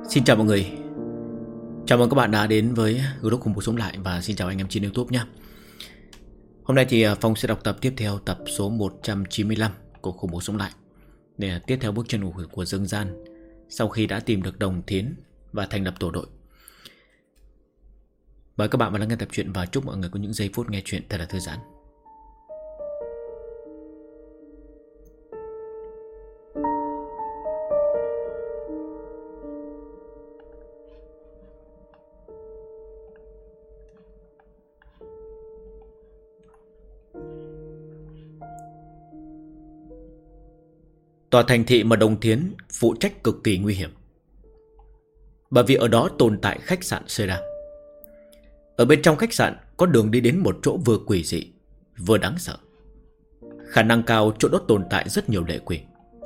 Xin chào mọi người. Chào mừng các bạn đã đến với group Khủng Bố Sống Lại. Và xin chào anh em trên YouTube nhé. Hôm nay thì Phong sẽ đọc tập tiếp theo, tập số 195 của Khủng Bố Sống Lại, để tiếp theo bước chân của Dương Gian sau khi đã tìm được Đồng Thiến và thành lập tổ đội. Mời các bạn vào lắng nghe tập truyện và chúc mọi người có những giây phút nghe chuyện thật là thư giãn. Tòa thành thị mà Đồng Thiến phụ trách cực kỳ nguy hiểm, bởi vì ở đó tồn tại khách sạn Sera. Ở bên trong khách sạn có đường đi đến một chỗ vừa quỷ dị vừa đáng sợ. Khả năng cao chỗ đó tồn tại rất nhiều lệ quỷ.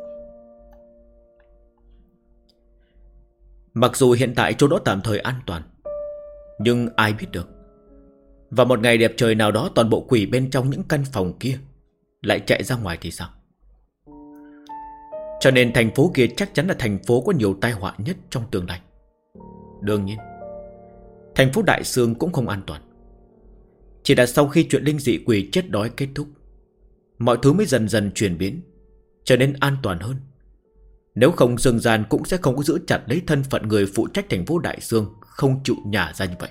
Mặc dù hiện tại chỗ đó tạm thời an toàn, nhưng ai biết được, vào một ngày đẹp trời nào đó toàn bộ quỷ bên trong những căn phòng kia lại chạy ra ngoài thì sao? Cho nên thành phố kia chắc chắn là thành phố có nhiều tai họa nhất trong tương lai. Đương nhiên, thành phố Đại Sương cũng không an toàn. Chỉ là sau khi chuyện linh dị quỷ chết đói kết thúc, mọi thứ mới dần dần chuyển biến, trở nên an toàn hơn. Nếu không, Dương Gian cũng sẽ không có giữ chặt lấy thân phận người phụ trách thành phố Đại Sương, không chịu nhả ra như vậy.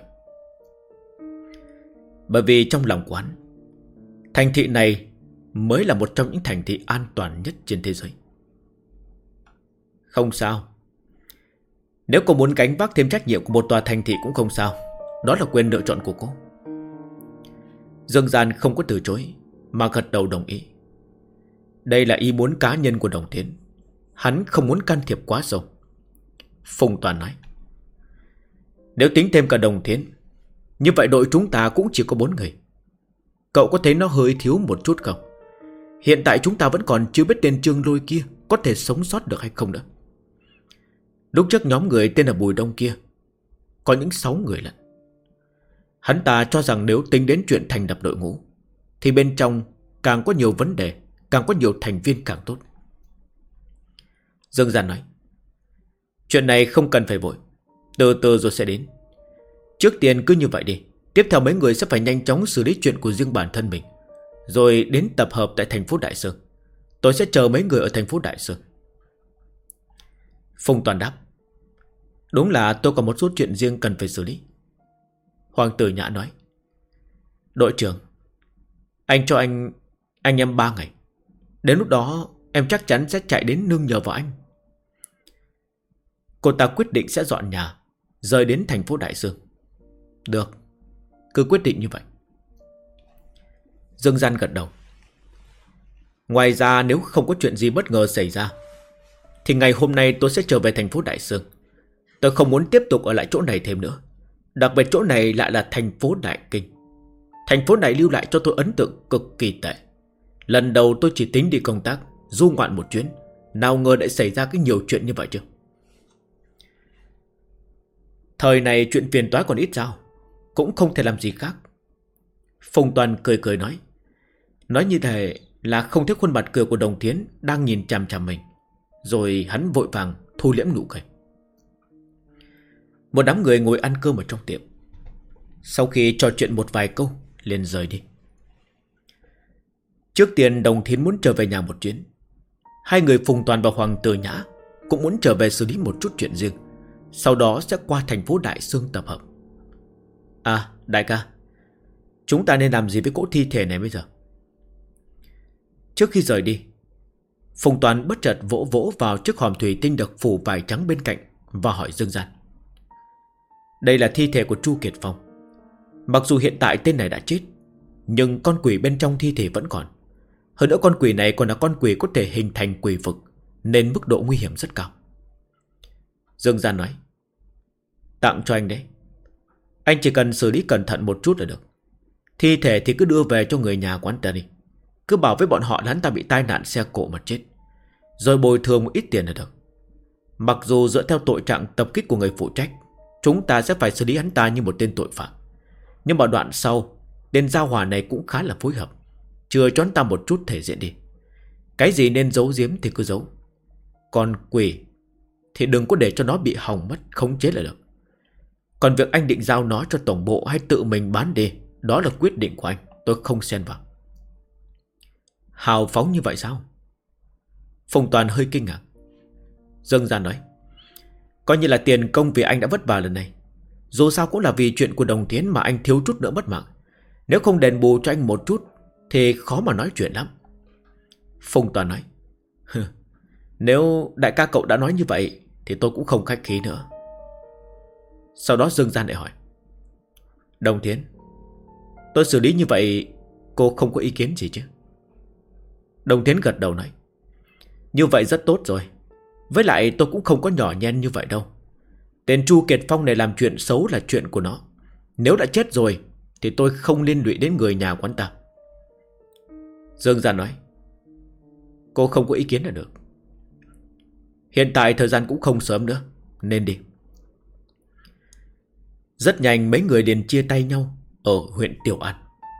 Bởi vì trong lòng quán, thành thị này mới là một trong những thành thị an toàn nhất trên thế giới. Không sao, nếu cô muốn gánh vác thêm trách nhiệm của một tòa thành thị cũng không sao. Đó là quyền lựa chọn của cô. Dương Gian không có từ chối, mà gật đầu đồng ý. Đây là ý muốn cá nhân của Đồng Thiến, hắn không muốn can thiệp quá sâu. Phùng Toàn nói, nếu tính thêm cả Đồng Thiến, như vậy đội chúng ta cũng chỉ có 4 người. Cậu có thấy nó hơi thiếu một chút không? Hiện tại chúng ta vẫn còn chưa biết tên Trương Lôi kia có thể sống sót được hay không nữa. Lúc trước nhóm người tên là Bùi Đông kia có những 6 người lận. Hắn ta cho rằng nếu tính đến chuyện thành lập đội ngũ thì bên trong càng có nhiều vấn đề, càng có nhiều thành viên càng tốt. Dương Gian nói, chuyện này không cần phải vội, từ từ rồi sẽ đến. Trước tiên cứ như vậy đi. Tiếp theo mấy người sẽ phải nhanh chóng xử lý chuyện của riêng bản thân mình, rồi đến tập hợp tại thành phố Đại Sơn. Tôi sẽ chờ mấy người ở thành phố Đại Sơn. Phùng Toàn đáp, đúng là tôi có một số chuyện riêng cần phải xử lý. Hoàng Tử Nhã nói, đội trưởng, anh cho anh em 3 ngày. Đến lúc đó em chắc chắn sẽ chạy đến nương nhờ vào anh. Cô ta quyết định sẽ dọn nhà, rời đến thành phố Đại Sương. Được, cứ quyết định như vậy. Dương Gian gật đầu. Ngoài ra nếu không có chuyện gì bất ngờ xảy ra thì ngày hôm nay tôi sẽ trở về thành phố Đại Sương. Tôi không muốn tiếp tục ở lại chỗ này thêm nữa. Đặc biệt chỗ này lại là thành phố Đại Kinh. Thành phố này lưu lại cho tôi ấn tượng cực kỳ tệ. Lần đầu tôi chỉ tính đi công tác, du ngoạn một chuyến, nào ngờ lại xảy ra cái nhiều chuyện như vậy chứ. Thời này chuyện phiền toái còn ít sao, cũng không thể làm gì khác. Phùng Toàn cười cười nói. Nói như thế là không thấy khuôn mặt cười của Đồng Thiến đang nhìn chằm chằm mình. Rồi hắn vội vàng thu liễm nụ cười. Một đám người ngồi ăn cơm ở trong tiệm. Sau khi trò chuyện một vài câu liền rời đi. Trước tiên Đồng Thiến muốn trở về nhà một chuyến. Hai người Phùng Toàn và Hoàng Tử Nhã cũng muốn trở về xử lý một chút chuyện riêng, sau đó sẽ qua thành phố Đại Sương tập hợp. À đại ca, chúng ta nên làm gì với cỗ thi thể này bây giờ? Trước khi rời đi, Phùng Toàn bất chợt vỗ vỗ vào chiếc hòm thủy tinh được phủ vải trắng bên cạnh và hỏi Dương Gian. Đây là thi thể của Chu Kiệt Phong. Mặc dù hiện tại tên này đã chết, nhưng con quỷ bên trong thi thể vẫn còn. Hơn nữa con quỷ này còn là con quỷ có thể hình thành quỷ vực, nên mức độ nguy hiểm rất cao. Dương Gian nói, tặng cho anh đấy. Anh chỉ cần xử lý cẩn thận một chút là được. Thi thể thì cứ đưa về cho người nhà của anh ta đi. Cứ bảo với bọn họ là hắn ta bị tai nạn xe cộ mà chết, rồi bồi thường một ít tiền là được. Mặc dù dựa theo tội trạng tập kích của người phụ trách, chúng ta sẽ phải xử lý hắn ta như một tên tội phạm, nhưng mà đoạn sau, tên Giao Hòa này cũng khá là phối hợp, chừa cho hắn ta một chút thể diện đi. Cái gì nên giấu giếm thì cứ giấu. Còn quỷ thì đừng có để cho nó bị hỏng mất khống chế là được. Còn việc anh định giao nó cho tổng bộ hay tự mình bán đi, đó là quyết định của anh, tôi không xen vào. Hào phóng như vậy sao? Phùng Toàn hơi kinh ngạc. Dương Gian nói, coi như là tiền công vì anh đã vất vả lần này. Dù sao cũng là vì chuyện của Đồng Tiến mà anh thiếu chút nữa mất mạng. Nếu không đền bù cho anh một chút thì khó mà nói chuyện lắm. Phùng Toàn nói, nếu đại ca cậu đã nói như vậy thì tôi cũng không khách khí nữa. Sau đó Dương Gian lại hỏi, Đồng Tiến, tôi xử lý như vậy cô không có ý kiến gì chứ? Đồng Tiến gật đầu nói, như vậy rất tốt rồi. Với lại tôi cũng không có nhỏ nhen như vậy đâu. Tên Chu Kiệt Phong này làm chuyện xấu là chuyện của nó. Nếu đã chết rồi thì tôi không liên lụy đến người nhà của anh ta. Dương Gian nói, cô không có ý kiến là được. Hiện tại thời gian cũng không sớm nữa, nên đi. Rất nhanh mấy người liền chia tay nhau ở huyện Tiểu An.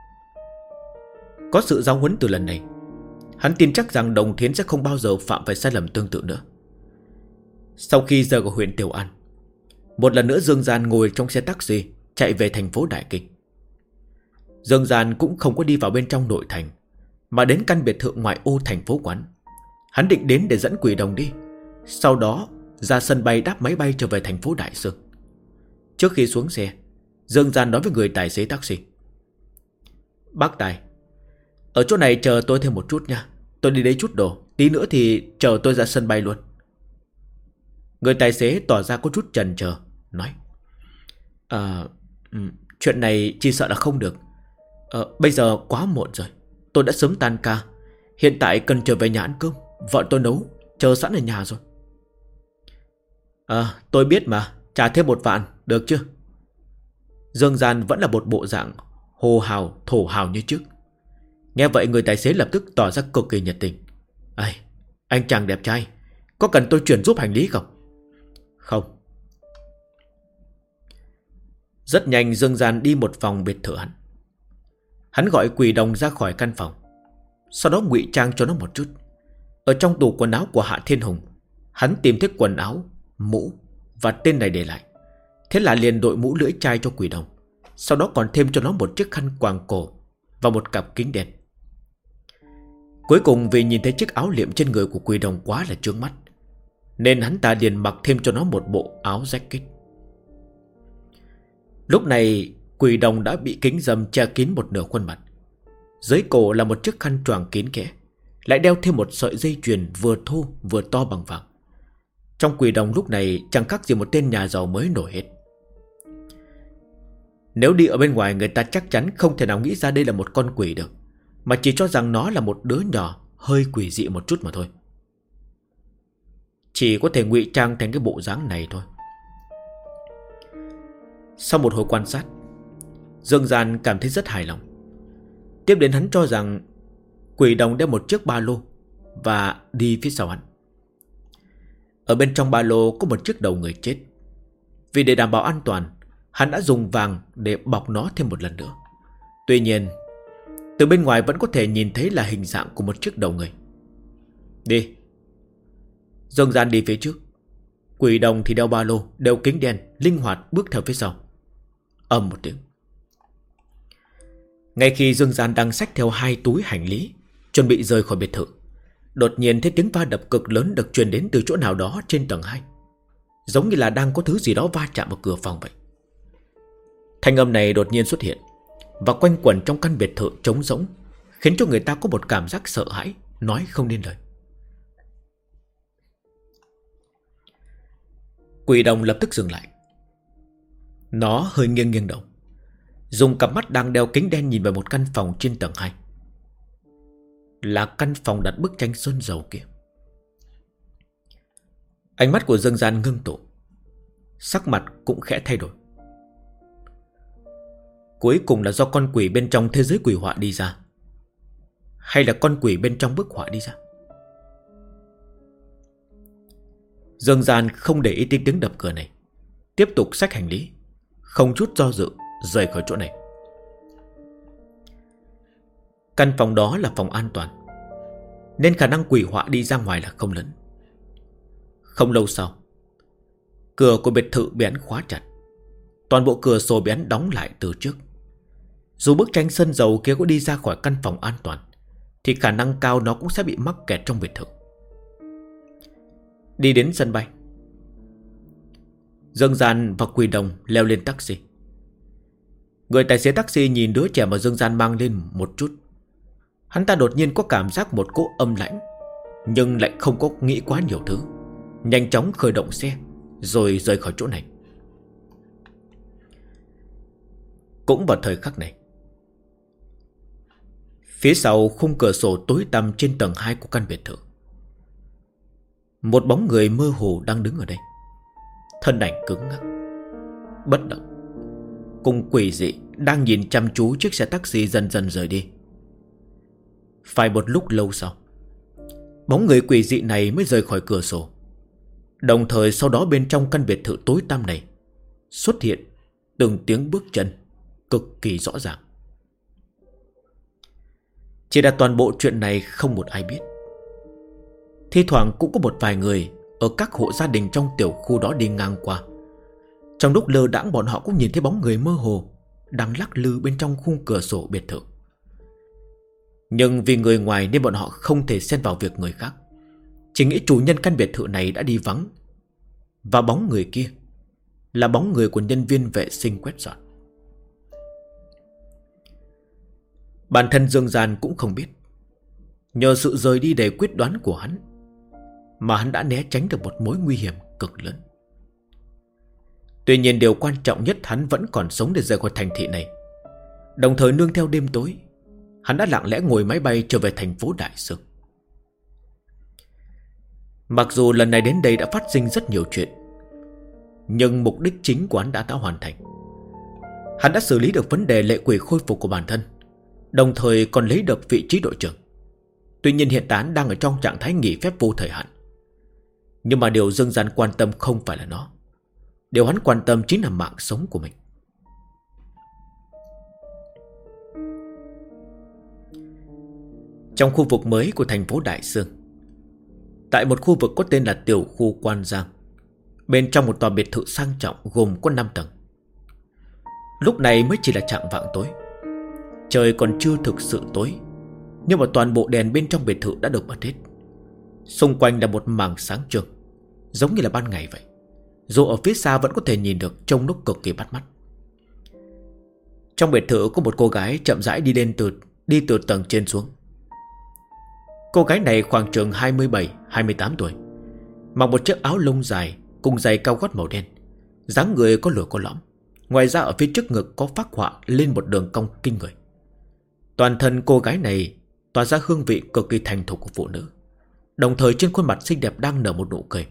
Có sự giáo huấn từ lần này, hắn tin chắc rằng Đồng Thiến sẽ không bao giờ phạm phải sai lầm tương tự nữa. Sau khi rời khỏi huyện Tiểu An, một lần nữa Dương Gian ngồi trong xe taxi chạy về thành phố Đại Kinh. Dương Gian cũng không có đi vào bên trong nội thành, mà đến căn biệt thự ngoại ô thành phố quán. Hắn định đến để dẫn Quỷ Đồng đi, sau đó ra sân bay đáp máy bay trở về thành phố Đại Sương. Trước khi xuống xe, Dương Gian nói với người tài xế taxi, bác Tài, ở chỗ này chờ tôi thêm một chút nha. Tôi đi lấy chút đồ, tí nữa thì chờ tôi ra sân bay luôn. Người tài xế tỏ ra có chút chần chờ, nói, chuyện này chỉ sợ là không được. Bây giờ quá muộn rồi, tôi đã sớm tan ca. Hiện tại cần trở về nhà ăn cơm, vợ tôi nấu, chờ sẵn ở nhà rồi. Tôi biết mà, trả thêm 1 vạn, được chưa? Dương Gian vẫn là một bộ dạng hồ hào, thổ hào như trước. Nghe vậy người tài xế lập tức tỏ ra cực kỳ nhiệt tình. Anh chàng đẹp trai, có cần tôi chuyển giúp hành lý không? Không. Rất nhanh Dương Gian đi một vòng biệt thự hắn. Hắn gọi Quỷ Đồng ra khỏi căn phòng, sau đó ngụy trang cho nó một chút. Ở trong tủ quần áo của Hạ Thiên Hùng, hắn tìm thấy quần áo, mũ và tên này để lại. Thế là liền đội mũ lưỡi chai cho Quỷ Đồng, sau đó còn thêm cho nó một chiếc khăn quàng cổ và một cặp kính đen. Cuối cùng vì nhìn thấy chiếc áo liệm trên người của Quỷ Đồng quá là chướng mắt, nên hắn ta liền mặc thêm cho nó một bộ áo jacket. Lúc này Quỷ Đồng đã bị kính râm che kín một nửa khuôn mặt. Dưới cổ là một chiếc khăn choàng kín kẽ, lại đeo thêm một sợi dây chuyền vừa thô vừa to bằng vàng. Trong Quỷ Đồng lúc này chẳng khác gì một tên nhà giàu mới nổi hết. Nếu đi ở bên ngoài, người ta chắc chắn không thể nào nghĩ ra đây là một con quỷ được, mà chỉ cho rằng nó là một đứa nhỏ hơi quỷ dị một chút mà thôi. Chỉ có thể ngụy trang thành cái bộ dáng này thôi. Sau một hồi quan sát, Dương Gian cảm thấy rất hài lòng. Tiếp đến hắn cho rằng Quỷ Đồng đeo một chiếc ba lô và đi phía sau hắn. Ở bên trong ba lô có một chiếc đầu người chết. Vì để đảm bảo an toàn, hắn đã dùng vàng để bọc nó thêm một lần nữa. Tuy nhiên, từ bên ngoài vẫn có thể nhìn thấy là hình dạng của một chiếc đầu người. Đi. Dương Gian đi phía trước, Quỷ Đồng thì đeo ba lô, đeo kính đen, linh hoạt bước theo phía sau. Ầm một tiếng. Ngay khi Dương Gian đang xách theo 2 túi hành lý, chuẩn bị rời khỏi biệt thự, đột nhiên thấy tiếng va đập cực lớn được truyền đến từ chỗ nào đó trên tầng 2, giống như là đang có thứ gì đó va chạm vào cửa phòng vậy. Thanh âm này đột nhiên xuất hiện và quanh quẩn trong căn biệt thự trống rỗng, khiến cho người ta có một cảm giác sợ hãi, nói không nên lời. Quỷ Đồng lập tức dừng lại. Nó hơi nghiêng nghiêng đầu, dùng cặp mắt đang đeo kính đen nhìn vào một căn phòng trên tầng 2. Là căn phòng đặt bức tranh sơn dầu kia. Ánh mắt của Dương Gian ngưng tụ, sắc mặt cũng khẽ thay đổi. Cuối cùng là do con quỷ bên trong thế giới quỷ họa đi ra, hay là con quỷ bên trong bức họa đi ra? Dương Gian không để ý tiếng đập cửa này, tiếp tục xách hành lý, không chút do dự rời khỏi chỗ này. Căn phòng đó là phòng an toàn, nên khả năng quỷ họa đi ra ngoài là không lớn. Không lâu sau, Cửa của biệt thự bị hắn khóa chặt. Toàn bộ cửa sổ bị hắn đóng lại từ trước. Dù bức tranh sơn dầu kia có đi ra khỏi căn phòng an toàn thì khả năng cao nó cũng sẽ bị mắc kẹt trong biệt thự. Đi đến sân bay, Dương Gian và Quỳ Đồng leo lên taxi. Người tài xế taxi nhìn đứa trẻ mà Dương Gian mang lên một chút. Hắn ta đột nhiên có cảm giác một cỗ âm lãnh, nhưng lại không có nghĩ quá nhiều thứ. Nhanh chóng khởi động xe rồi rời khỏi chỗ này. Cũng vào thời khắc này, phía sau khung cửa sổ tối tăm trên tầng 2 của căn biệt thự, một bóng người mơ hồ đang đứng ở đây. Thân ảnh cứng ngắc, bất động, cùng quỷ dị đang nhìn chăm chú chiếc xe taxi dần dần rời đi. Phải một lúc lâu sau, bóng người quỷ dị này mới rời khỏi cửa sổ. Đồng thời sau đó bên trong căn biệt thự tối tăm này xuất hiện từng tiếng bước chân cực kỳ rõ ràng. Chỉ là toàn bộ chuyện này không một ai biết. Thi thoảng cũng có một vài người ở các hộ gia đình trong tiểu khu đó đi ngang qua. Trong lúc lơ đãng bọn họ cũng nhìn thấy bóng người mơ hồ đang lắc lư bên trong khung cửa sổ biệt thự. Nhưng vì người ngoài nên bọn họ không thể xen vào việc người khác. Chỉ nghĩ chủ nhân căn biệt thự này đã đi vắng, và bóng người kia là bóng người của nhân viên vệ sinh quét dọn. Bản thân Dương Gian cũng không biết, nhờ sự rời đi đầy quyết đoán của hắn mà hắn đã né tránh được một mối nguy hiểm cực lớn. Tuy nhiên điều quan trọng nhất, hắn vẫn còn sống để rời khỏi thành thị này. Đồng thời nương theo đêm tối, hắn đã lặng lẽ ngồi máy bay trở về thành phố Đại Sương. Mặc dù lần này đến đây đã phát sinh rất nhiều chuyện, nhưng mục đích chính của hắn đã hoàn thành. Hắn đã xử lý được vấn đề lệ quỷ khôi phục của bản thân, đồng thời còn lấy được vị trí đội trưởng. Tuy nhiên hiện tại hắn đang ở trong trạng thái nghỉ phép vô thời hạn. Nhưng mà điều Dương Gian quan tâm không phải là nó. Điều hắn quan tâm chính là mạng sống của mình. Trong khu vực mới của thành phố Đại Sương, tại một khu vực có tên là tiểu khu Quan Giang, bên trong một tòa biệt thự sang trọng gồm có 5 tầng. Lúc này mới chỉ là chạng vạng tối. Trời còn chưa thực sự tối, nhưng mà toàn bộ đèn bên trong biệt thự đã được bật hết. Xung quanh là một mảng sáng trưng, giống như là ban ngày vậy. Dù ở phía xa vẫn có thể nhìn được, trông nó cực kỳ bắt mắt. Trong biệt thự có một cô gái chậm rãi đi từ tầng trên xuống. Cô gái này khoảng chừng 27-28 tuổi, mặc một chiếc áo lông dài cùng giày cao gót màu đen, dáng người có lồi có lõm. Ngoài ra ở phía trước ngực có phác họa lên một đường cong kinh người. Toàn thân cô gái này tỏa ra hương vị cực kỳ thành thục của phụ nữ, đồng thời trên khuôn mặt xinh đẹp đang nở một nụ cười.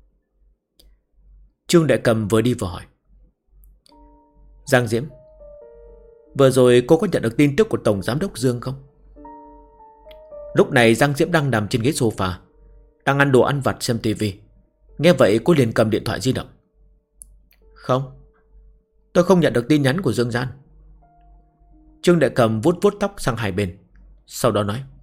Trương Đại Cầm vừa đi vừa hỏi: Giang Diễm, vừa rồi cô có nhận được tin tức của Tổng Giám đốc Dương không? Lúc này Giang Diễm đang nằm trên ghế sofa, đang ăn đồ ăn vặt xem tivi. Nghe vậy cô liền cầm điện thoại di động. Không, tôi không nhận được tin nhắn của Dương Gian. Trương Đại Cầm vuốt vuốt tóc sang hai bên, sau đó nói: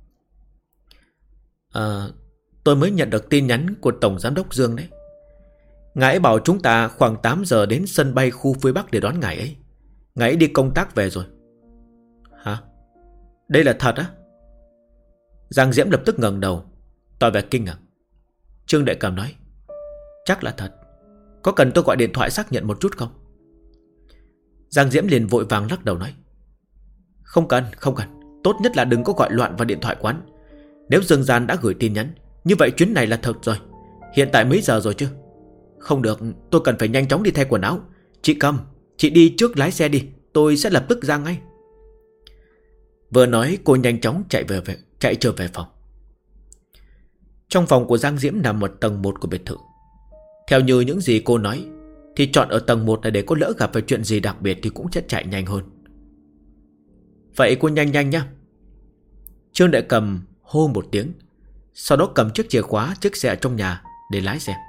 tôi mới nhận được tin nhắn của Tổng Giám đốc Dương đấy. Ngài ấy bảo chúng ta khoảng 8 giờ đến sân bay khu phía Bắc để đón ngài ấy. Ngài ấy đi công tác về rồi. Hả? Đây là thật á? Giang Diễm lập tức ngẩng đầu, tỏ vẻ kinh ngạc. Trương Đại Cầm nói: Chắc là thật. Có cần tôi gọi điện thoại xác nhận một chút không? Giang Diễm liền vội vàng lắc đầu nói: Không cần. Tốt nhất là đừng có gọi loạn vào điện thoại quán. Nếu Dương Gian đã gửi tin nhắn, như vậy chuyến này là thật rồi. Hiện tại mấy giờ rồi chứ? Không được, tôi cần phải nhanh chóng đi thay quần áo. Chị Cầm, chị đi trước lái xe đi, tôi sẽ lập tức ra ngay. Vừa nói cô nhanh chóng chạy trở về phòng. Trong phòng của Giang Diễm nằm ở tầng 1 của biệt thự. Theo như những gì cô nói thì chọn ở tầng 1 là để có lỡ gặp phải chuyện gì đặc biệt thì cũng sẽ chạy nhanh hơn. Vậy cô nhanh nhá. Trương Đại Cầm hô một tiếng, sau đó cầm chiếc chìa khóa chiếc xe trong nhà để lái xe.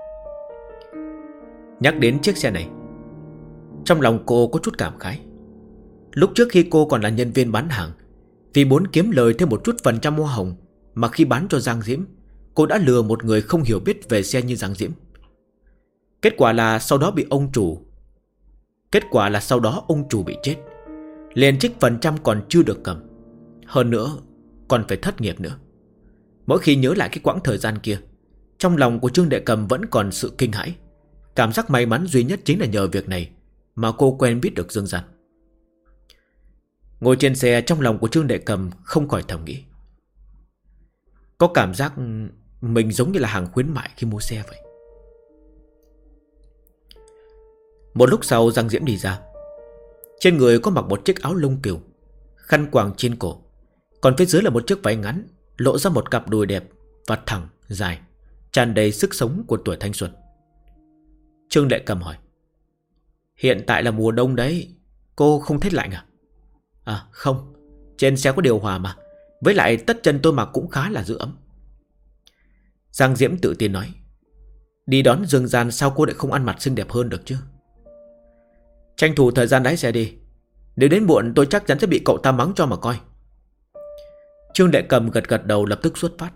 Nhắc đến chiếc xe này, trong lòng cô có chút cảm khái. Lúc trước khi cô còn là nhân viên bán hàng, vì muốn kiếm lời thêm một chút phần trăm hoa hồng mà khi bán cho Giang Diễm, cô đã lừa một người không hiểu biết về xe như Giang Diễm. Kết quả là sau đó ông chủ bị chết, liền trích phần trăm còn chưa được cầm. Hơn nữa còn phải thất nghiệp nữa. Mỗi khi nhớ lại cái quãng thời gian kia, trong lòng của Trương Đệ Cầm vẫn còn sự kinh hãi. Cảm giác may mắn duy nhất chính là nhờ việc này mà cô quen biết được Dương Gian. Ngồi trên xe, trong lòng của Trương Đệ Cầm không khỏi thầm nghĩ, có cảm giác mình giống như là hàng khuyến mại khi mua xe vậy. Một lúc sau, Giang Diễm đi ra. Trên người có mặc một chiếc áo lông cừu, khăn quàng trên cổ, còn phía dưới là một chiếc váy ngắn, lộ ra một cặp đùi đẹp và thẳng, dài, tràn đầy sức sống của tuổi thanh xuân. Trương Đệ Cầm hỏi, hiện tại là mùa đông đấy, cô không thấy lạnh à? À không, trên xe có điều hòa mà. Với lại tất chân tôi mặc cũng khá là giữ ấm. Giang Diễm tự tin nói, đi đón Dương Gian sao cô lại không ăn mặc xinh đẹp hơn được chứ? Tranh thủ thời gian lái xe đi, nếu đến muộn tôi chắc chắn sẽ bị cậu ta mắng cho mà coi. Trương Đệ Cầm gật gật đầu, lập tức xuất phát.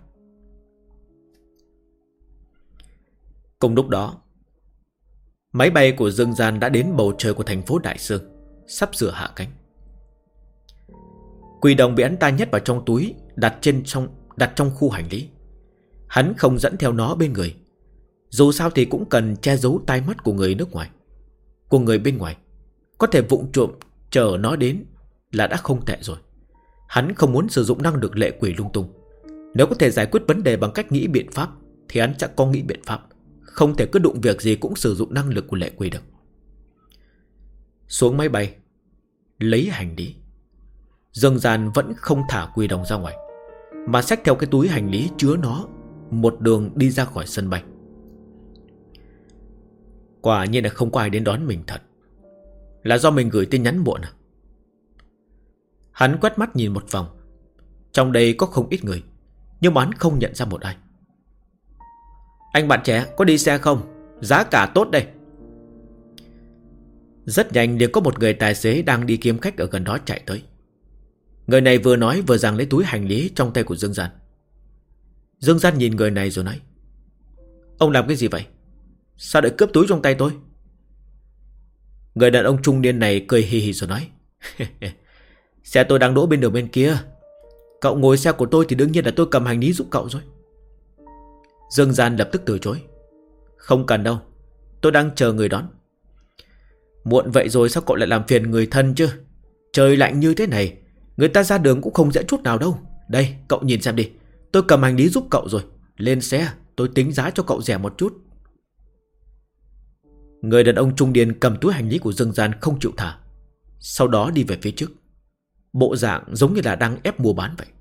Cùng lúc đó, máy bay của Dương Gian đã đến bầu trời của thành phố Đại Sương, sắp sửa hạ cánh. Quỷ đồng bị hắn ta nhét vào trong túi, đặt trong khu hành lý. Hắn không dẫn theo nó bên người, dù sao thì cũng cần che giấu tai mắt của người nước ngoài, của người bên ngoài. Có thể vụng trộm chờ nó đến là đã không tệ rồi. Hắn không muốn sử dụng năng lực lệ quỷ lung tung. Nếu có thể giải quyết vấn đề bằng cách nghĩ biện pháp thì hắn chắc có nghĩ biện pháp, không thể cứ đụng việc gì cũng sử dụng năng lực của lệ quỷ được. Xuống máy bay, lấy hành lý, Dương Gian vẫn không thả quỷ đồng ra ngoài, mà xách theo cái túi hành lý chứa nó, một đường đi ra khỏi sân bay. Quả nhiên là không có ai đến đón mình thật. Là do mình gửi tin nhắn muộn à? Hắn quét mắt nhìn một vòng. Trong đây có không ít người, nhưng mà hắn không nhận ra một ai. Anh bạn trẻ có đi xe không? Giá cả tốt đây. Rất nhanh liền có một người tài xế đang đi kiếm khách ở gần đó chạy tới. Người này vừa nói vừa giằng lấy túi hành lý trong tay của Dương Gian. Dương Gian nhìn người này rồi nói, ông làm cái gì vậy? Sao lại cướp túi trong tay tôi? Người đàn ông trung niên này cười hì hì rồi nói, xe tôi đang đỗ bên đường bên kia. Cậu ngồi xe của tôi thì đương nhiên là tôi cầm hành lý giúp cậu rồi. Dương Gian lập tức từ chối, không cần đâu, tôi đang chờ người đón. Muộn vậy rồi sao cậu lại làm phiền người thân chứ? Trời lạnh như thế này, người ta ra đường cũng không dễ chút nào đâu. Đây, cậu nhìn xem đi, tôi cầm hành lý giúp cậu rồi. Lên xe, tôi tính giá cho cậu rẻ một chút. Người đàn ông trung niên cầm túi hành lý của Dương Gian không chịu thả, sau đó đi về phía trước, bộ dạng giống như là đang ép mua bán vậy.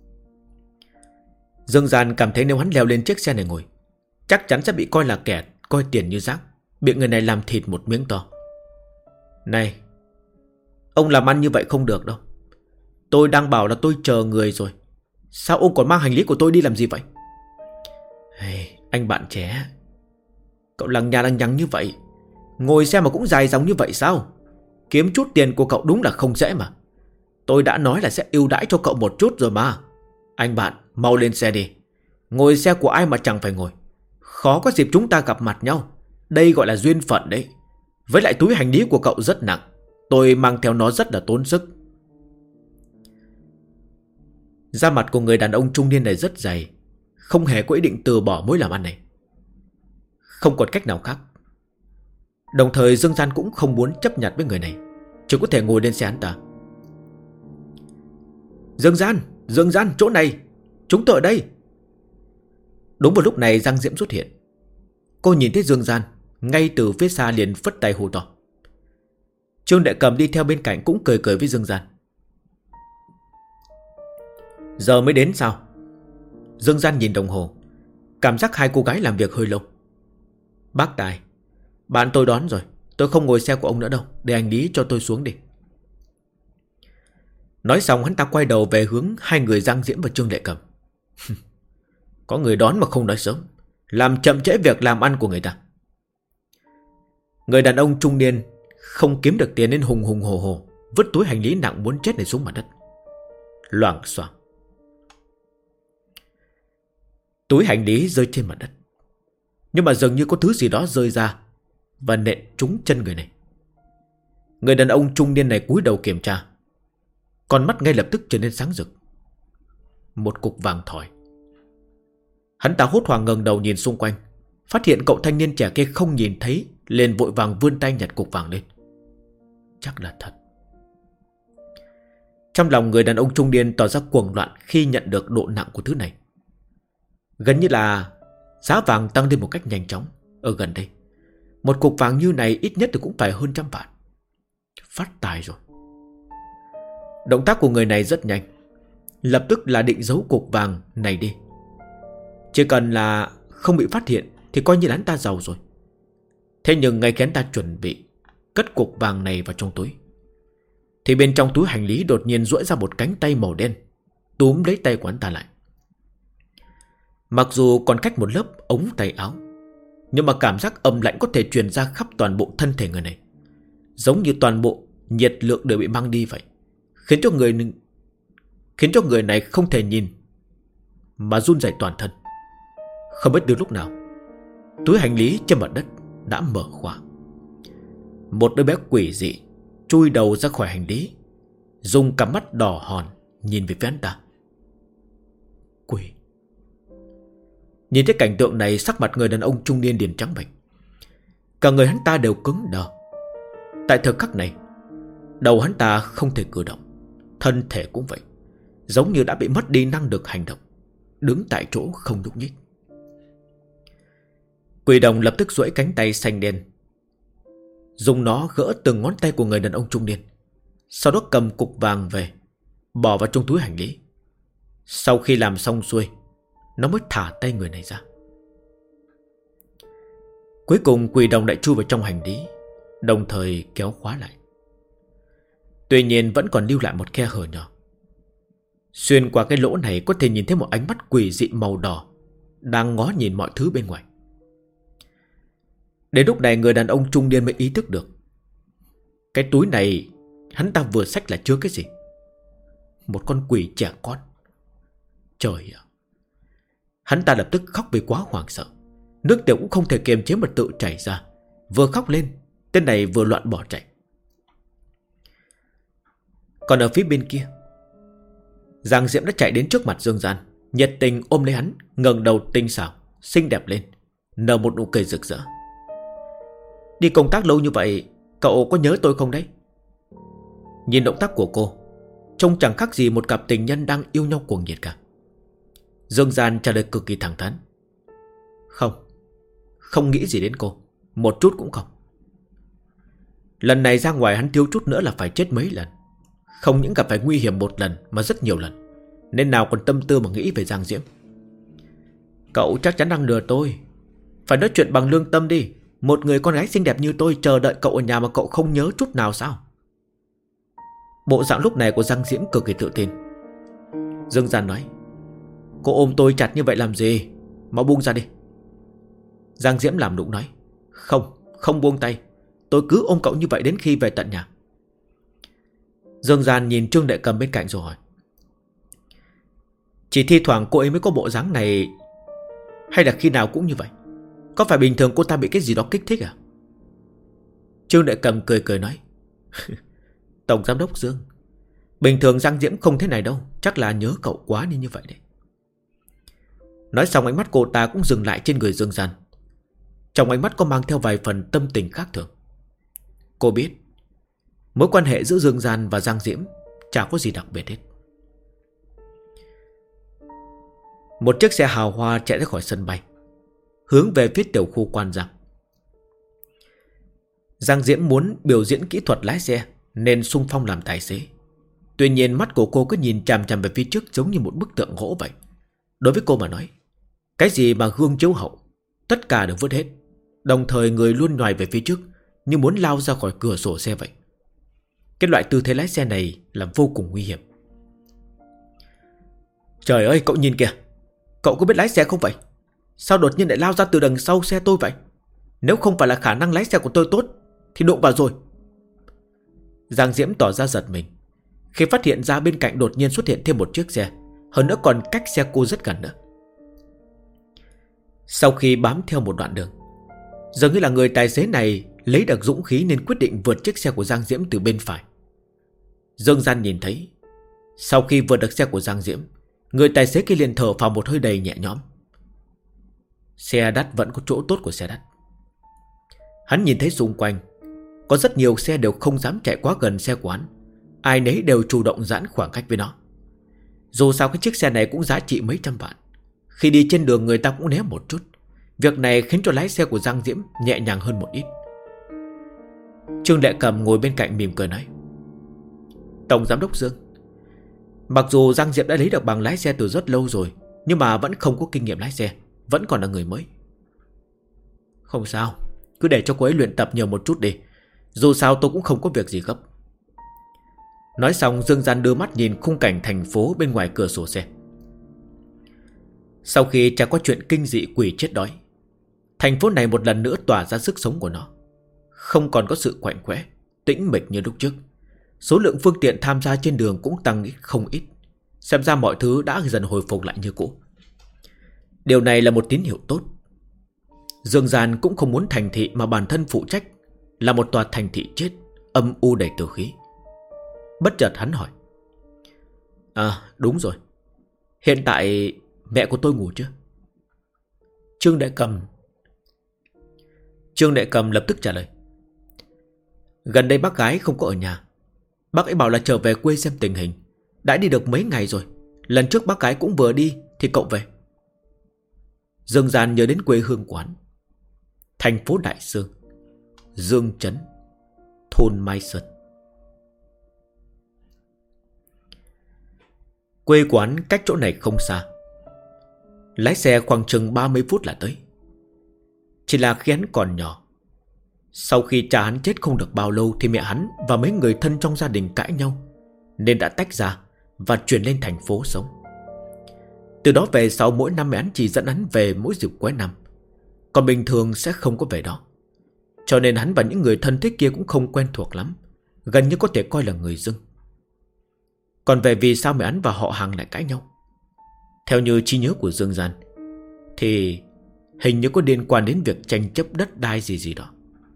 Dương Gian cảm thấy nếu hắn leo lên chiếc xe này ngồi, chắc chắn sẽ bị coi là kẻ coi tiền như rác, bị người này làm thịt một miếng to. Này, ông làm ăn như vậy không được đâu. Tôi đang bảo là tôi chờ người rồi, sao ông còn mang hành lý của tôi đi làm gì vậy? Hey, anh bạn trẻ, cậu lằng nhà lằng nhằng như vậy, ngồi xe mà cũng dài dòng như vậy sao? Kiếm chút tiền của cậu đúng là không dễ mà. Tôi đã nói là sẽ ưu đãi cho cậu một chút rồi mà. Anh bạn, mau lên xe đi. Ngồi xe của ai mà chẳng phải ngồi. Khó có dịp chúng ta gặp mặt nhau. Đây gọi là duyên phận đấy. Với lại túi hành lý của cậu rất nặng, tôi mang theo nó rất là tốn sức. Da mặt của người đàn ông trung niên này rất dày, không hề có ý định từ bỏ mối làm ăn này. Không còn cách nào khác. Đồng thời Dương Gian cũng không muốn chấp nhặt với người này, chỉ có thể ngồi lên xe hắn ta. Dương Gian, chỗ này, chúng tôi ở đây. Đúng vào lúc này Giang Diễm xuất hiện. Cô nhìn thấy Dương Gian, ngay từ phía xa liền phất tay hô to. Trương Đệ Cầm đi theo bên cạnh cũng cười cười với Dương Gian. Giờ mới đến sao? Dương Gian nhìn đồng hồ, cảm giác hai cô gái làm việc hơi lâu. Bác Tài, bạn tôi đón rồi, tôi không ngồi xe của ông nữa đâu, để hành lý cho tôi xuống đi. Nói xong hắn ta quay đầu về hướng hai người Giang Diễm và Trương Đệ Cầm. Có người đón mà không nói sớm, làm chậm trễ việc làm ăn của người ta. Người đàn ông trung niên không kiếm được tiền nên hùng hùng hồ hồ vứt túi hành lý nặng muốn chết này xuống mặt đất. Loảng xoảng, túi hành lý rơi trên mặt đất, nhưng mà dường như có thứ gì đó rơi ra, và nện trúng chân người này. Người đàn ông trung niên này cúi đầu kiểm tra, con mắt ngay lập tức trở nên sáng rực. Một cục vàng thỏi. Hắn ta hốt hoảng ngẩng đầu nhìn xung quanh, phát hiện cậu thanh niên trẻ kia không nhìn thấy, liền vội vàng vươn tay nhặt cục vàng lên. Chắc là thật. Trong lòng người đàn ông trung niên tỏ ra cuồng loạn khi nhận được độ nặng của thứ này. Gần như là giá vàng tăng lên một cách nhanh chóng. Ở gần đây, một cục vàng như này ít nhất thì cũng phải hơn 100 vạn. Phát tài rồi. Động tác của người này rất nhanh, lập tức là định giấu cục vàng này đi. Chỉ cần là không bị phát hiện thì coi như là hắn ta giàu rồi. Thế nhưng ngay khi hắn ta chuẩn bị cất cục vàng này vào trong túi, thì bên trong túi hành lý đột nhiên duỗi ra một cánh tay màu đen, túm lấy tay của hắn ta lại. Mặc dù còn cách một lớp ống tay áo, nhưng mà cảm giác âm lạnh có thể truyền ra khắp toàn bộ thân thể người này, giống như toàn bộ nhiệt lượng đều bị mang đi vậy, khiến cho người này không thể nhìn mà run rẩy toàn thân. Không biết từ lúc nào, túi hành lý trên mặt đất đã mở khóa. Một đứa bé quỷ dị chui đầu ra khỏi hành lý, dùng cặp mắt đỏ hòn nhìn về phía hắn ta. Quỷ. Nhìn thấy cảnh tượng này, sắc mặt người đàn ông trung niên liền trắng bệch. Cả người hắn ta đều cứng đờ. Tại thời khắc này, đầu hắn ta không thể cử động, thân thể cũng vậy, giống như đã bị mất đi năng lực hành động, đứng tại chỗ không nhúc nhích. Quỷ đồng lập tức duỗi cánh tay xanh đen, dùng nó gỡ từng ngón tay của người đàn ông trung niên, sau đó cầm cục vàng về, bỏ vào trong túi hành lý. Sau khi làm xong xuôi, nó mới thả tay người này ra. Cuối cùng quỷ đồng lại chui vào trong hành lý, đồng thời kéo khóa lại. Tuy nhiên vẫn còn lưu lại một khe hở nhỏ. Xuyên qua cái lỗ này có thể nhìn thấy một ánh mắt quỷ dị màu đỏ đang ngó nhìn mọi thứ bên ngoài. Đến lúc này người đàn ông trung niên mới ý thức được, cái túi này hắn ta vừa xách là chứa cái gì? Một con quỷ trẻ con. Trời ạ! Hắn ta lập tức khóc vì quá hoảng sợ, nước tiểu cũng không thể kiềm chế mà tự chảy ra. Vừa khóc lên, tên này vừa loạn bỏ chạy. Còn ở phía bên kia, Giang Diễm đã chạy đến trước mặt Dương Gian, nhiệt tình ôm lấy hắn, ngẩng đầu tinh xảo, xinh đẹp lên, nở một nụ cười rực rỡ. Đi công tác lâu như vậy, cậu có nhớ tôi không đấy? Nhìn động tác của cô, trông chẳng khác gì một cặp tình nhân đang yêu nhau cuồng nhiệt cả. Dương Gian trả lời cực kỳ thẳng thắn. Không nghĩ gì đến cô, một chút cũng không. Lần này ra ngoài hắn thiếu chút nữa là phải chết mấy lần. Không những gặp phải nguy hiểm một lần mà rất nhiều lần, nên nào còn tâm tư mà nghĩ về Giang Diễm. Cậu chắc chắn đang lừa tôi. Phải nói chuyện bằng lương tâm đi. Một người con gái xinh đẹp như tôi chờ đợi cậu ở nhà mà cậu không nhớ chút nào sao? Bộ dạng lúc này của Giang Diễm cực kỳ tự tin. Dương Gian nói, cô ôm tôi chặt như vậy làm gì? Mau buông ra đi. Giang Diễm làm nũng nói, không buông tay. Tôi cứ ôm cậu như vậy đến khi về tận nhà. Dương Gian nhìn Trương Đại Cầm bên cạnh rồi hỏi, chỉ thi thoảng cô ấy mới có bộ dáng này, hay là khi nào cũng như vậy? Có phải bình thường cô ta bị cái gì đó kích thích à? Trương Đại Cầm cười nói, Tổng Giám đốc Dương, bình thường Giang Diễm không thế này đâu, chắc là nhớ cậu quá nên như vậy đấy. Nói xong ánh mắt cô ta cũng dừng lại trên người Dương Gian. Trong ánh mắt có mang theo vài phần tâm tình khác thường. Cô biết mối quan hệ giữa Dương Gian và Giang Diễm chả có gì đặc biệt hết. Một chiếc xe hào hoa chạy ra khỏi sân bay, hướng về phía tiểu khu Quan Giang. Giang Diễm muốn biểu diễn kỹ thuật lái xe nên xung phong làm tài xế. Tuy nhiên mắt của cô cứ nhìn chằm chằm về phía trước giống như một bức tượng gỗ vậy. Đối với cô mà nói, cái gì mà gương chiếu hậu, tất cả đều vứt hết. Đồng thời người luôn nhòi về phía trước, như muốn lao ra khỏi cửa sổ xe vậy. Cái loại tư thế lái xe này là vô cùng nguy hiểm. Trời ơi, cậu nhìn kìa, cậu có biết lái xe không vậy? Sao đột nhiên lại lao ra từ đằng sau xe tôi vậy? Nếu không phải là khả năng lái xe của tôi tốt thì đụng vào rồi. Giang Diễm tỏ ra giật mình khi phát hiện ra bên cạnh đột nhiên xuất hiện thêm một chiếc xe, hơn nữa còn cách xe cô rất gần nữa. Sau khi bám theo một đoạn đường, dường như là người tài xế này lấy được dũng khí nên quyết định vượt chiếc xe của Giang Diễm từ bên phải. Dương Gian nhìn thấy, sau khi vượt được xe của Giang Diễm, người tài xế kia liền thở phào một hơi đầy nhẹ nhõm. Xe đắt vẫn có chỗ tốt của xe đắt. Hắn nhìn thấy xung quanh có rất nhiều xe đều không dám chạy quá gần xe của hắn. Ai nấy đều chủ động giãn khoảng cách với nó. Dù sao cái chiếc xe này cũng giá trị mấy trăm vạn. Khi đi trên đường người ta cũng né một chút. Việc này khiến cho lái xe của Giang Diễm nhẹ nhàng hơn một ít. Trương Đại Cầm ngồi bên cạnh mỉm cười nói: Tổng Giám đốc Dương, mặc dù Giang Diễm đã lấy được bằng lái xe từ rất lâu rồi, nhưng mà vẫn không có kinh nghiệm lái xe, vẫn còn là người mới. Không sao, cứ để cho cô ấy luyện tập nhiều một chút đi. Dù sao tôi cũng không có việc gì gấp. Nói xong, Dương Gian đưa mắt nhìn khung cảnh thành phố bên ngoài cửa sổ xe. Sau khi trải qua chuyện kinh dị quỷ chết đói, thành phố này một lần nữa tỏa ra sức sống của nó. Không còn có sự quạnh quẽ, tĩnh mịch như lúc trước. Số lượng phương tiện tham gia trên đường cũng tăng không ít. Xem ra mọi thứ đã dần hồi phục lại như cũ. Điều này là một tín hiệu tốt. Dương Gian cũng không muốn thành thị mà bản thân phụ trách là một tòa thành thị chết, âm u đầy tử khí. Bất chợt hắn hỏi: đúng rồi, hiện tại mẹ của tôi ngủ chưa? Trương Đại Cầm lập tức trả lời: Gần đây bác gái không có ở nhà. Bác ấy bảo là trở về quê xem tình hình. Đã đi được mấy ngày rồi. Lần trước bác gái cũng vừa đi thì cậu về. Dương Gian nhớ đến quê hương quán, thành phố Đại Sương, Dương Trấn, thôn Mai Sơn. Quê quán cách chỗ này không xa. Lái xe khoảng chừng 30 phút là tới. Chỉ là khi hắn còn nhỏ, sau khi cha hắn chết không được bao lâu thì mẹ hắn và mấy người thân trong gia đình cãi nhau, nên đã tách ra và chuyển lên thành phố sống. Từ đó về sau mỗi năm mẹ hắn chỉ dẫn hắn về mỗi dịp cuối năm, còn bình thường sẽ không có về đó. Cho nên hắn và những người thân thích kia cũng không quen thuộc lắm, gần như có thể coi là người dưng. Còn về vì sao mẹ hắn và họ hàng lại cãi nhau, theo như trí nhớ của Dương Gian thì hình như có liên quan đến việc tranh chấp đất đai gì đó.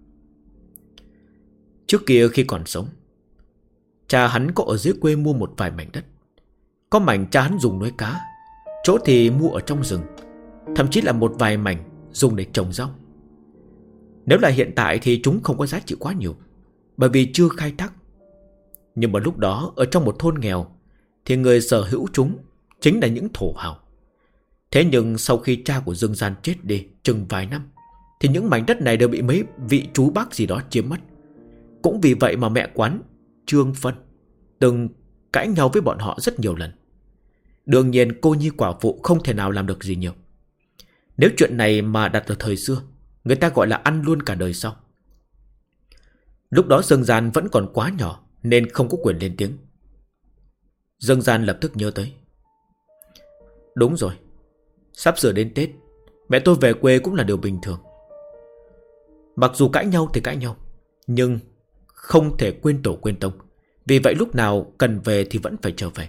Trước kia khi còn sống, cha hắn có ở dưới quê mua một vài mảnh đất. Có mảnh cha hắn dùng nuôi cá, chỗ thì mua ở trong rừng, thậm chí là một vài mảnh dùng để trồng rau. Nếu là hiện tại thì chúng không có giá trị quá nhiều, bởi vì chưa khai thác. Nhưng mà lúc đó ở trong một thôn nghèo thì người sở hữu chúng chính là những thổ hào. Thế nhưng sau khi cha của Dương Gian chết đi chừng vài năm thì những mảnh đất này đều bị mấy vị chú bác gì đó chiếm mất. Cũng vì vậy mà mẹ quán Trương Phân từng cãi nhau với bọn họ rất nhiều lần. Đương nhiên cô nhi quả phụ không thể nào làm được gì nhiều. Nếu chuyện này mà đặt ở thời xưa, người ta gọi là ăn luôn cả đời sau. Lúc đó Dương Gian vẫn còn quá nhỏ nên không có quyền lên tiếng. Dương Gian lập tức nhớ tới. Đúng rồi, sắp sửa đến Tết, mẹ tôi về quê cũng là điều bình thường. Mặc dù cãi nhau thì cãi nhau, nhưng không thể quên tổ quên tông. Vì vậy lúc nào cần về thì vẫn phải trở về.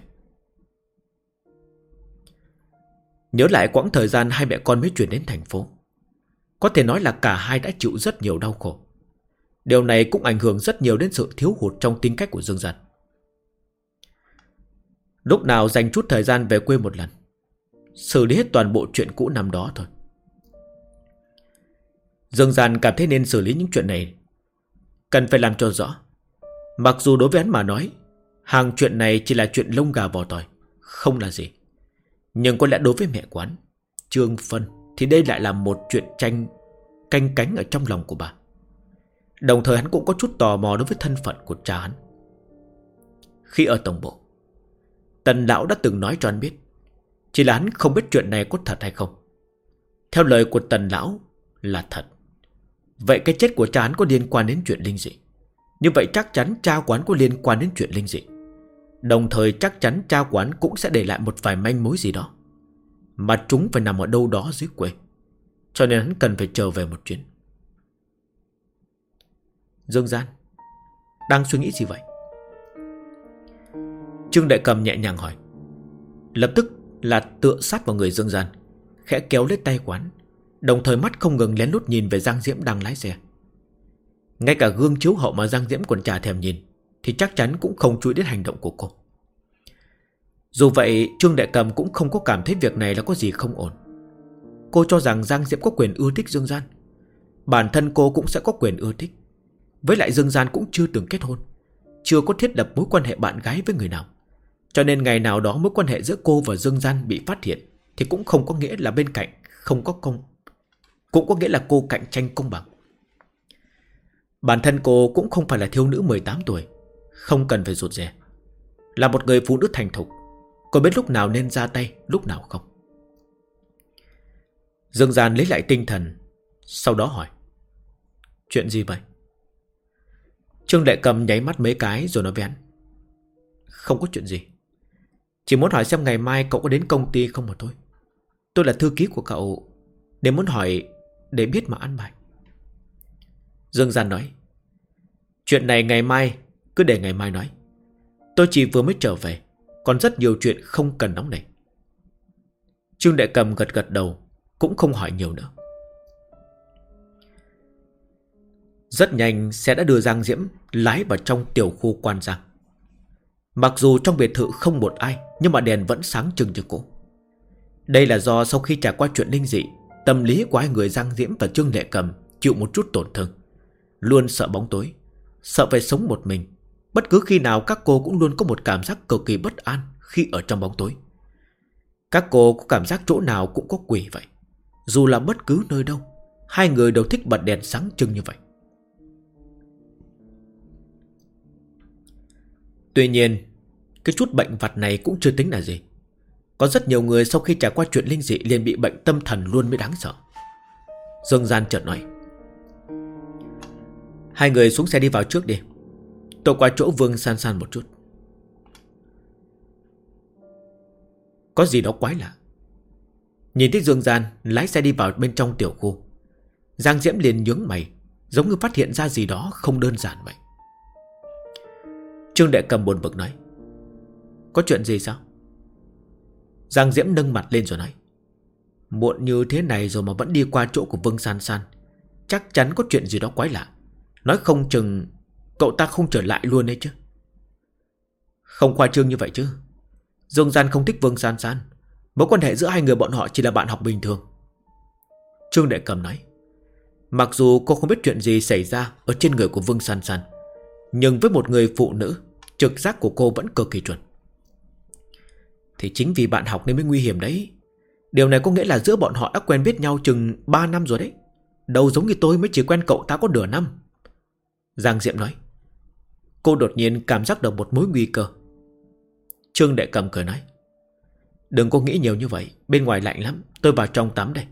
Nhớ lại quãng thời gian hai mẹ con mới chuyển đến thành phố, có thể nói là cả hai đã chịu rất nhiều đau khổ. Điều này cũng ảnh hưởng rất nhiều đến sự thiếu hụt trong tính cách của Dương Gian. Lúc nào dành chút thời gian về quê một lần, xử lý hết toàn bộ chuyện cũ năm đó thôi. Dương Gian cảm thấy nên xử lý những chuyện này cần phải làm cho rõ. Mặc dù đối với hắn mà nói, hàng chuyện này chỉ là chuyện lông gà vỏ tỏi, không là gì. Nhưng có lẽ đối với mẹ quán Trương Phân thì đây lại là một chuyện canh cánh ở trong lòng của bà. Đồng thời hắn cũng có chút tò mò đối với thân phận của cha hắn. Khi ở tổng bộ, Tần lão đã từng nói cho hắn biết, chỉ là hắn không biết chuyện này có thật hay không. Theo lời của Tần lão là thật. Vậy cái chết của cha hắn có liên quan đến chuyện linh dị. Như vậy chắc chắn cha quán có liên quan đến chuyện linh dị. Đồng thời chắc chắn cha quán cũng sẽ để lại một vài manh mối gì đó, mà chúng phải nằm ở đâu đó dưới quê. Cho nên hắn cần phải trở về một chuyến. Dương Gian đang suy nghĩ gì vậy? Trương Đại Cầm nhẹ nhàng hỏi. Lập tức là tựa sát vào người Dương Gian, khẽ kéo lấy tay quán, đồng thời mắt không ngừng lén lút nhìn về Giang Diễm đang lái xe. Ngay cả gương chiếu hậu mà Giang Diễm còn chả thèm nhìn thì chắc chắn cũng không chú ý đến hành động của cô. Dù vậy Trương Đại Cầm cũng không có cảm thấy việc này là có gì không ổn. Cô cho rằng Giang Diễm có quyền ưa thích Dương Gian. Bản thân cô cũng sẽ có quyền ưa thích. Với lại Dương Gian cũng chưa từng kết hôn, chưa có thiết lập mối quan hệ bạn gái với người nào. Cho nên ngày nào đó mối quan hệ giữa cô và Dương Gian bị phát hiện thì cũng không có nghĩa là bên cạnh không có công, cũng có nghĩa là cô cạnh tranh công bằng. Bản thân cô cũng không phải là thiếu nữ 18 tuổi, không cần phải rụt rè. Là một người phụ nữ thành thục, cô biết lúc nào nên ra tay, lúc nào không. Dương Gian lấy lại tinh thần, sau đó hỏi: chuyện gì vậy? Trương Đại Cầm nháy mắt mấy cái rồi nói với hắn: không có chuyện gì, chỉ muốn hỏi xem ngày mai cậu có đến công ty không mà thôi. Tôi là thư ký của cậu, nên muốn hỏi để biết mà ăn bài. Dương Gian nói: chuyện này ngày mai cứ để ngày mai nói. Tôi chỉ vừa mới trở về, còn rất nhiều chuyện không cần nóng nảy. Trương Đại Cầm gật gật đầu, cũng không hỏi nhiều nữa. Rất nhanh xe đã đưa Giang Diễm lái vào trong tiểu khu Quan Giang. Mặc dù trong biệt thự không một ai, nhưng mà đèn vẫn sáng trưng cho cô. Đây là do sau khi trải qua chuyện linh dị, tâm lý của hai người Giang Diễm và Trương Đại Cầm chịu một chút tổn thương. Luôn sợ bóng tối, sợ phải sống một mình. Bất cứ khi nào các cô cũng luôn có một cảm giác cực kỳ bất an khi ở trong bóng tối. Các cô có cảm giác chỗ nào cũng có quỷ vậy. Dù là bất cứ nơi đâu, hai người đều thích bật đèn sáng trưng như vậy. Tuy nhiên, cái chút bệnh vặt này cũng chưa tính là gì. Có rất nhiều người sau khi trải qua chuyện linh dị liền bị bệnh tâm thần luôn mới đáng sợ. Dương Gian chợt nói: hai người xuống xe đi vào trước đi, tôi qua chỗ Vương San San một chút. Có gì đó quái lạ. Nhìn thấy Dương Gian lái xe đi vào bên trong tiểu khu, Giang Diễm liền nhướng mày, giống như phát hiện ra gì đó không đơn giản vậy. Trương Đại Cầm buồn bực nói: có chuyện gì sao? Giang Diễm nâng mặt lên rồi nói: muộn như thế này rồi mà vẫn đi qua chỗ của Vương San San, chắc chắn có chuyện gì đó quái lạ. Nói không chừng cậu ta không trở lại luôn đấy chứ. Không khoa trương như vậy chứ. Dương Gian không thích Vương San San, mối quan hệ giữa hai người bọn họ chỉ là bạn học bình thường. Trương Đại Cầm nói: mặc dù cô không biết chuyện gì xảy ra ở trên người của Vương San San, nhưng với một người phụ nữ, trực giác của cô vẫn cực kỳ chuẩn. Thì chính vì bạn học nên mới nguy hiểm đấy. Điều này có nghĩa là giữa bọn họ đã quen biết nhau chừng 3 năm rồi đấy. Đâu giống như tôi mới chỉ quen cậu ta có nửa năm. Giang Diệm nói. Cô đột nhiên cảm giác được một mối nguy cơ. Trương Đại Cầm cười nói: đừng có nghĩ nhiều như vậy, bên ngoài lạnh lắm, tôi vào trong tắm đây.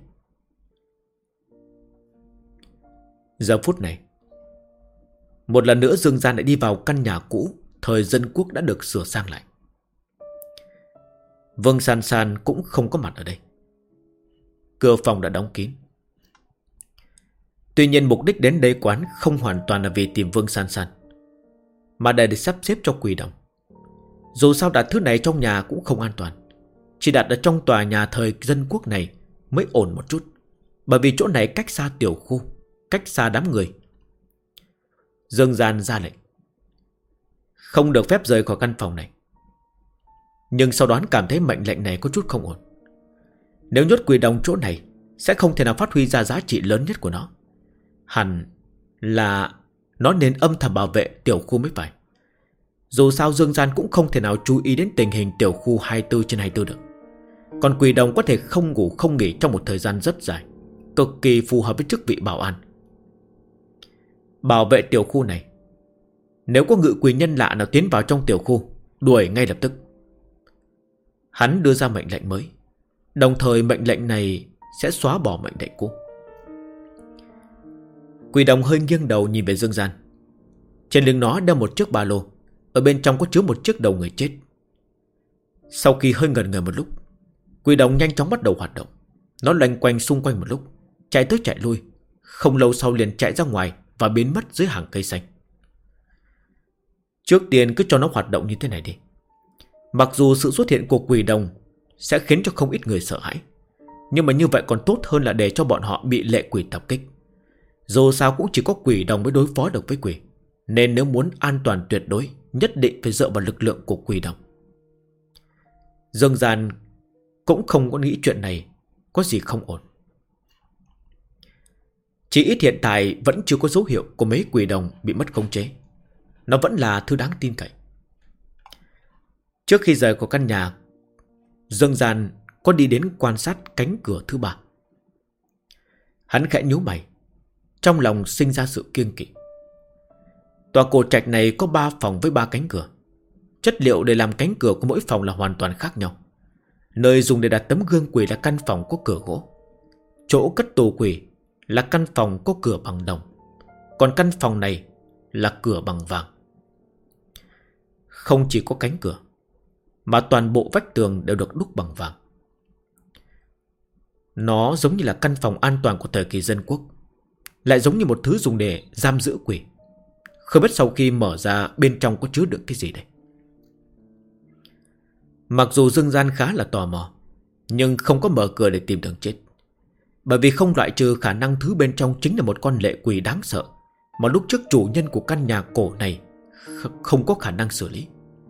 Giờ phút này, một lần nữa Dương Gian lại đi vào căn nhà cũ thời dân quốc đã được sửa sang lại. Vương San San cũng không có mặt ở đây. Cửa phòng đã đóng kín. Tuy nhiên mục đích đến đây quán không hoàn toàn là vì tìm Vương San San, mà để sắp xếp cho quỷ đồng. Dù sao đặt thứ này trong nhà cũng không an toàn, chỉ đặt ở trong tòa nhà thời dân quốc này mới ổn một chút, bởi vì chỗ này cách xa tiểu khu, cách xa đám người. Dương Gian ra lệnh không được phép rời khỏi căn phòng này. Nhưng sau đó cảm thấy mệnh lệnh này có chút không ổn. Nếu nhốt quỷ đồng chỗ này sẽ không thể nào phát huy ra giá trị lớn nhất của nó. Hẳn là nó nên âm thầm bảo vệ tiểu khu mới phải. Dù sao Dương Gian cũng không thể nào chú ý đến tình hình tiểu khu 24/24 được. Còn quỷ đồng có thể không ngủ không nghỉ trong một thời gian rất dài, cực kỳ phù hợp với chức vị bảo an. Bảo vệ tiểu khu này. Nếu có ngự quỷ nhân lạ nào tiến vào trong tiểu khu, đuổi ngay lập tức. Hắn đưa ra mệnh lệnh mới, đồng thời mệnh lệnh này sẽ xóa bỏ mệnh lệnh cũ. Quỷ đồng hơi nghiêng đầu nhìn về Dương Gian. Trên lưng nó đeo một chiếc ba lô, ở bên trong có chứa một chiếc đầu người chết. Sau khi hơi ngần người một lúc, quỷ đồng nhanh chóng bắt đầu hoạt động. Nó loanh quanh xung quanh một lúc, chạy tới chạy lui, không lâu sau liền chạy ra ngoài và biến mất dưới hàng cây xanh. Trước tiên cứ cho nó hoạt động như thế này đi. Mặc dù sự xuất hiện của quỷ đồng sẽ khiến cho không ít người sợ hãi, nhưng mà như vậy còn tốt hơn là để cho bọn họ bị lệ quỷ tập kích. Dù sao cũng chỉ có quỷ đồng mới đối phó được với quỷ, nên nếu muốn an toàn tuyệt đối, nhất định phải dựa vào lực lượng của quỷ đồng. Dương Gian cũng không có nghĩ chuyện này có gì không ổn. Chỉ ít hiện tại vẫn chưa có dấu hiệu của mấy quỷ đồng bị mất khống chế. Nó vẫn là thứ đáng tin cậy. Trước khi rời khỏi căn nhà, Dương Gian có đi đến quan sát cánh cửa thứ 3. Hắn khẽ nhíu mày, trong lòng sinh ra sự kiêng kỵ. Tòa cổ trạch này có 3 phòng với 3 cánh cửa. Chất liệu để làm cánh cửa của mỗi phòng là hoàn toàn khác nhau. Nơi dùng để đặt tấm gương quỷ là căn phòng có cửa gỗ. Chỗ cất tù quỷ là căn phòng có cửa bằng đồng. Còn căn phòng này là cửa bằng vàng. Không chỉ có cánh cửa, mà toàn bộ vách tường đều được đúc bằng vàng. Nó giống như là căn phòng an toàn của thời kỳ dân quốc, lại giống như một thứ dùng để giam giữ quỷ. Không biết sau khi mở ra bên trong có chứa đựng cái gì đây. Mặc dù Dương Gian khá là tò mò, nhưng không có mở cửa để tìm đường chết. Bởi vì không loại trừ khả năng thứ bên trong chính là một con lệ quỷ đáng sợ mà lúc trước chủ nhân của căn nhà cổ này không có khả năng xử lý.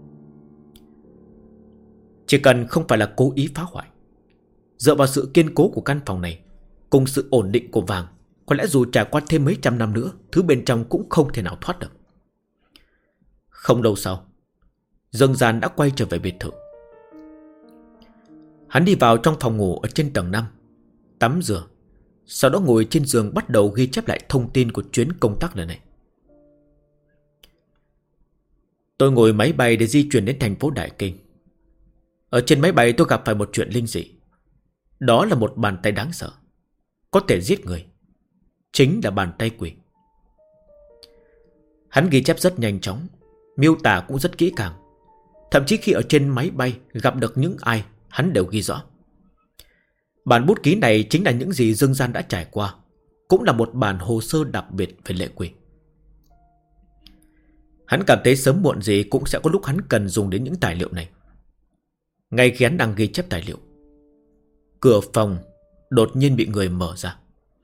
Chỉ cần không phải là cố ý phá hoại, dựa vào sự kiên cố của căn phòng này cùng sự ổn định của vàng, có lẽ dù trải qua thêm mấy trăm năm nữa, thứ bên trong cũng không thể nào thoát được. Không lâu sau, Dương Gian đã quay trở về biệt thự. Hắn đi vào trong phòng ngủ ở trên tầng 5, tắm rửa, sau đó ngồi trên giường bắt đầu ghi chép lại thông tin của chuyến công tác lần này. Tôi ngồi máy bay để di chuyển đến thành phố Đại Kinh. Ở trên máy bay tôi gặp phải một chuyện linh dị. Đó là một bàn tay đáng sợ, có thể giết người. Chính là bàn tay quỷ. Hắn ghi chép rất nhanh chóng, miêu tả cũng rất kỹ càng. Thậm chí khi ở trên máy bay gặp được những ai, hắn đều ghi rõ. Bản bút ký này chính là những gì Dương Gian đã trải qua, cũng là một bản hồ sơ đặc biệt về lệ quỷ. Hắn cảm thấy sớm muộn gì cũng sẽ có lúc hắn cần dùng đến những tài liệu này. Ngay khi hắn đang ghi chép tài liệu, cửa phòng đột nhiên bị người mở ra.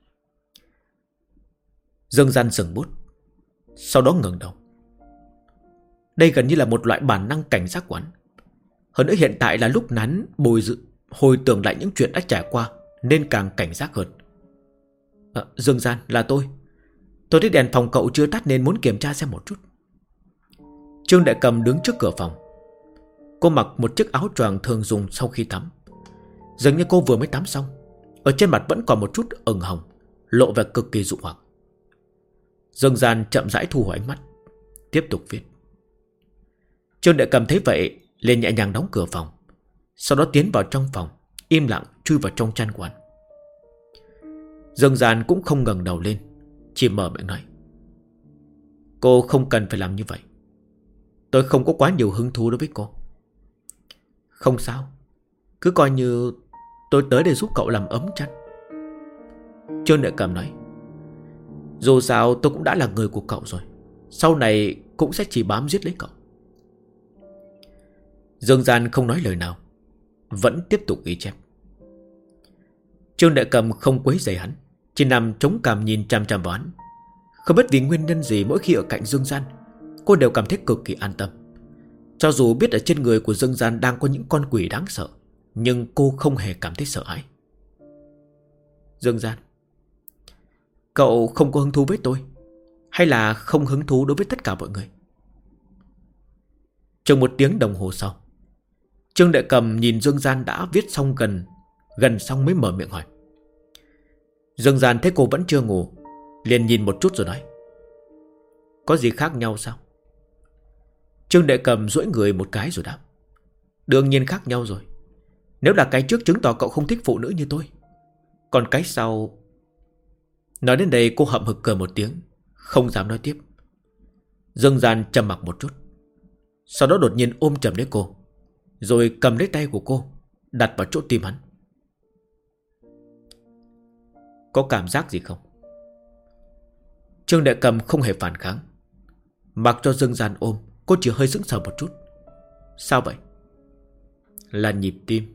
Dương Gian dừng bút, sau đó ngẩng đầu. Đây gần như là một loại bản năng cảnh giác của hắn. Hơn nữa hiện tại là lúc hắn hồi tưởng lại những chuyện đã trải qua, nên càng cảnh giác hơn. Dương Gian, là tôi. Tôi thấy đèn phòng cậu chưa tắt nên muốn kiểm tra xem một chút. Trương Đại Cầm đứng trước cửa phòng. Cô mặc một chiếc áo choàng thường dùng sau khi tắm. Dường như cô vừa mới tắm xong. Ở trên mặt vẫn còn một chút ửng hồng, lộ vẻ cực kỳ dụ hoặc. Dương Gian chậm rãi thu hồi ánh mắt, tiếp tục viết. Trương Đại Cầm thấy vậy liền nhẹ nhàng đóng cửa phòng, sau đó tiến vào trong phòng, im lặng chui vào trong chăn của hắn. Dương Gian cũng không ngẩng đầu lên, chỉ mở miệng nói. Cô không cần phải làm như vậy. Tôi không có quá nhiều hứng thú đối với cô. Không sao, cứ coi như tôi tới để giúp cậu làm ấm chăn. Trương Đại Cầm nói. Dù sao tôi cũng đã là người của cậu rồi, sau này cũng sẽ chỉ bám giết lấy cậu. Dương Gian không nói lời nào, vẫn tiếp tục ghi chép. Trương Đại Cầm không quấy rầy hắn, chỉ nằm chống cằm nhìn chằm chằm vào hắn. Không biết vì nguyên nhân gì, mỗi khi ở cạnh Dương Gian, cô đều cảm thấy cực kỳ an tâm. Cho dù biết ở trên người của Dương Gian đang có những con quỷ đáng sợ, nhưng cô không hề cảm thấy sợ hãi. Dương Gian, cậu không có hứng thú với tôi, hay là không hứng thú đối với tất cả mọi người? Trong một tiếng đồng hồ sau, Trương Đại Cầm nhìn Dương Gian đã viết xong gần xong mới mở miệng hỏi. Dương Gian thấy cô vẫn chưa ngủ, liền nhìn một chút rồi nói. Có gì khác nhau sao? Trương Đại Cầm duỗi người một cái rồi đáp. Đương nhiên khác nhau rồi. Nếu là cái trước chứng tỏ cậu không thích phụ nữ như tôi, còn cái sau... Nói đến đây cô hậm hực cười một tiếng, không dám nói tiếp. Dương Gian trầm mặc một chút, sau đó đột nhiên ôm chầm lấy cô, rồi cầm lấy tay của cô, đặt vào chỗ tim hắn. Có cảm giác gì không? Trương Đại Cầm không hề phản kháng, mặc cho Dương Gian ôm. Cô chỉ hơi sững sờ một chút. Sao vậy? Là nhịp tim.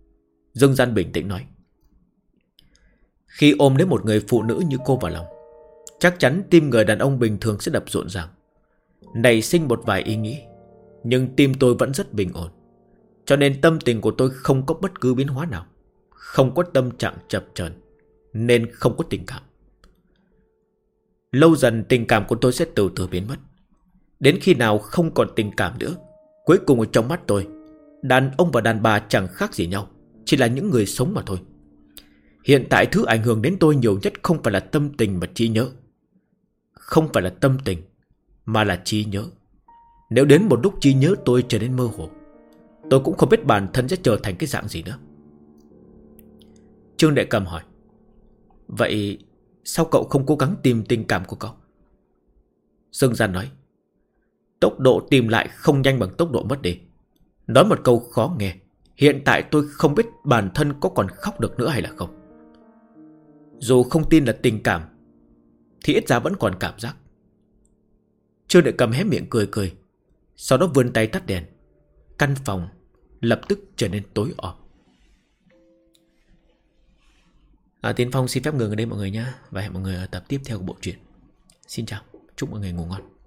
Dương Gian bình tĩnh nói. Khi ôm lấy một người phụ nữ như cô vào lòng, chắc chắn tim người đàn ông bình thường sẽ đập rộn ràng, nảy sinh một vài ý nghĩ. Nhưng tim tôi vẫn rất bình ổn, cho nên tâm tình của tôi không có bất cứ biến hóa nào, không có tâm trạng chập chờn, nên không có tình cảm. Lâu dần tình cảm của tôi sẽ từ từ biến mất. Đến khi nào không còn tình cảm nữa, cuối cùng ở trong mắt tôi, đàn ông và đàn bà chẳng khác gì nhau, chỉ là những người sống mà thôi. Hiện tại thứ ảnh hưởng đến tôi nhiều nhất không phải là tâm tình mà trí nhớ. Không phải là tâm tình, mà là trí nhớ. Nếu đến một lúc trí nhớ tôi trở nên mơ hồ, tôi cũng không biết bản thân sẽ trở thành cái dạng gì nữa. Trương Đại Cầm hỏi: vậy sao cậu không cố gắng tìm tình cảm của cậu? Dương Gian nói: tốc độ tìm lại không nhanh bằng tốc độ mất đi. Nói một câu khó nghe, hiện tại tôi không biết bản thân có còn khóc được nữa hay là không. Dù không tin là tình cảm, thì ít ra vẫn còn cảm giác. Trương Đại Cầm hé miệng cười cười, sau đó vươn tay tắt đèn. Căn phòng lập tức trở nên tối om. Tiến Phong xin phép ngừng ở đây mọi người nhé, và hẹn mọi người ở tập tiếp theo của bộ truyện. Xin chào, chúc mọi người ngủ ngon.